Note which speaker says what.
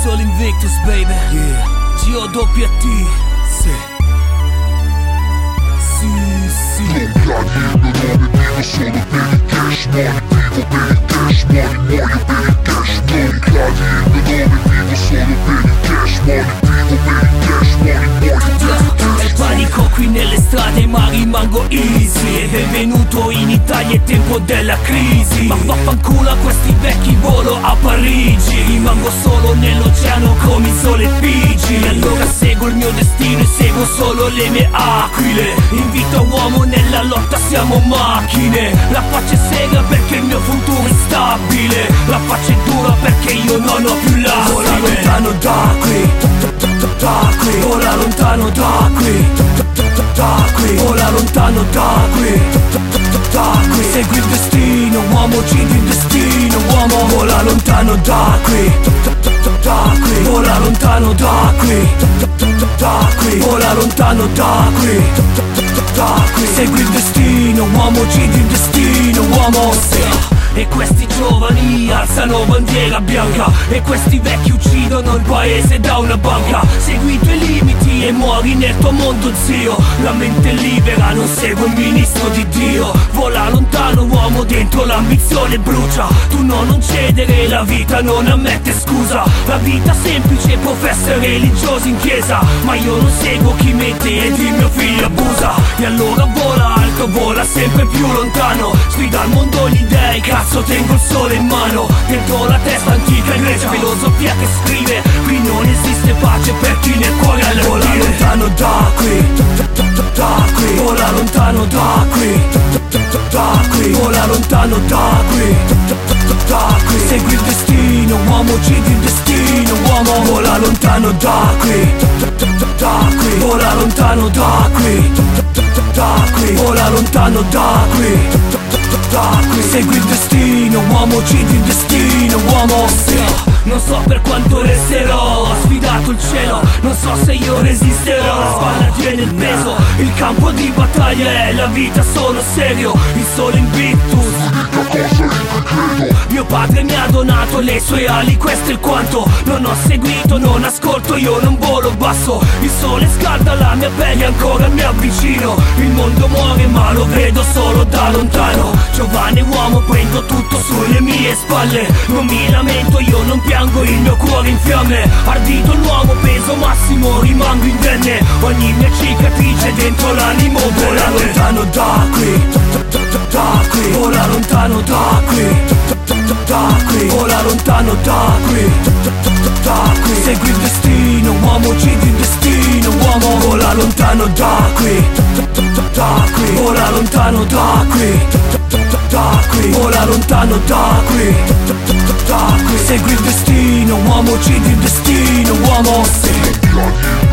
Speaker 1: Solo Invictus, baby.
Speaker 2: Yeah.
Speaker 1: G-O-W-T.
Speaker 2: Sì.
Speaker 1: Sì.
Speaker 3: Non cadi il mio nome, vivo solo per il cash money. Vivo per il cash money, muoio per il cash money. Non cadi il mio nome, vivo solo per il cash money. Vivo per il cash money, muoio per il cash money.
Speaker 1: È panico qui nelle strade ma rimango easy. E benvenuto in Italia, è tempo della crisi. Ma vaffanculo a questi vecchi, volo a Parigi. Rimango solo nell'oceano come il sole Figi. E allora seguo il mio destino e seguo solo le mie aquile. In vita uomo, nella lotta siamo macchine. La faccia è seria perché il mio futuro è stabile. La faccia è dura perché io non ho più l'astime. Vola lontano da qui, da qui. Vola lontano da qui, da qui. Vola lontano da qui, da qui. Segui il destino, uomo, uccidi il destino, uomo. Vola lontano da qui, da qui. Vola lontano da qui, da qui. Vola lontano da qui, da qui. Segui il destino, uomo, uccidi il destino, uomo. E questi giovani alzano bandiera bianca, e questi vecchi uccidono il paese da una banca. Segui i tuoi limiti e muori nel tuo mondo, zio. La mente libera, non segue il ministro di Dio. Vola lontano uomo, dentro l'ambizione brucia. Tu non cedere, la vita non ammette scusa. La vita semplice, professa religiosi in chiesa, ma io non seguo chi mente e di mio figlio abusa. E allora vola alto, vola sempre più lontano. Sfida al mondo gli dei, cazzo tengo il sole in mano. Dentro la testa antica Grecia, filosofia che scrive: qui non esiste pace per chi nel cuore ha le vola lontano da qui, da qui. Vola lontano da qui, da qui. Vola lontano da qui, da qui. Segui il destino, uomo, uccidi il destino, uomo. Vola lontano da qui, da qui. Vola lontano da qui, da qui. Vola lontano da qui, da qui. Segui il destino, uomo, uccidi il destino, uomo. Non so per quanto resterò, ho sfidato il cielo, non so se io resisterò. La spalla tiene il peso, il campo di battaglia è la vita, sono serio. Il sole Invictus, mio padre mi ha donato le sue ali, questo è il quanto. Non ho seguito, non ascolto, io non volo basso. Il sole scalda la mia pelle, ancora mi avvicino. Il mondo muore ma lo vedo solo da lontano. Giovane uomo, prendo tutto sulle mie spalle. Non mi lamento, io non piango, il mio cuore in fiamme. Ardito l'uomo, peso massimo, rimango indenne. Ogni mia cicatrice dentro l'animo. Vola lontano da qui, da qui. Vola lontano da qui, da qui. Vola lontano da qui, da qui. Segui il destino, uomo, uccidi il destino, uomo. Vola lontano da qui, da qui. Vola lontano da qui, da qui. Vola lontano da qui, da qui. Segui il destino, uomo, uccidi il destino, uomo.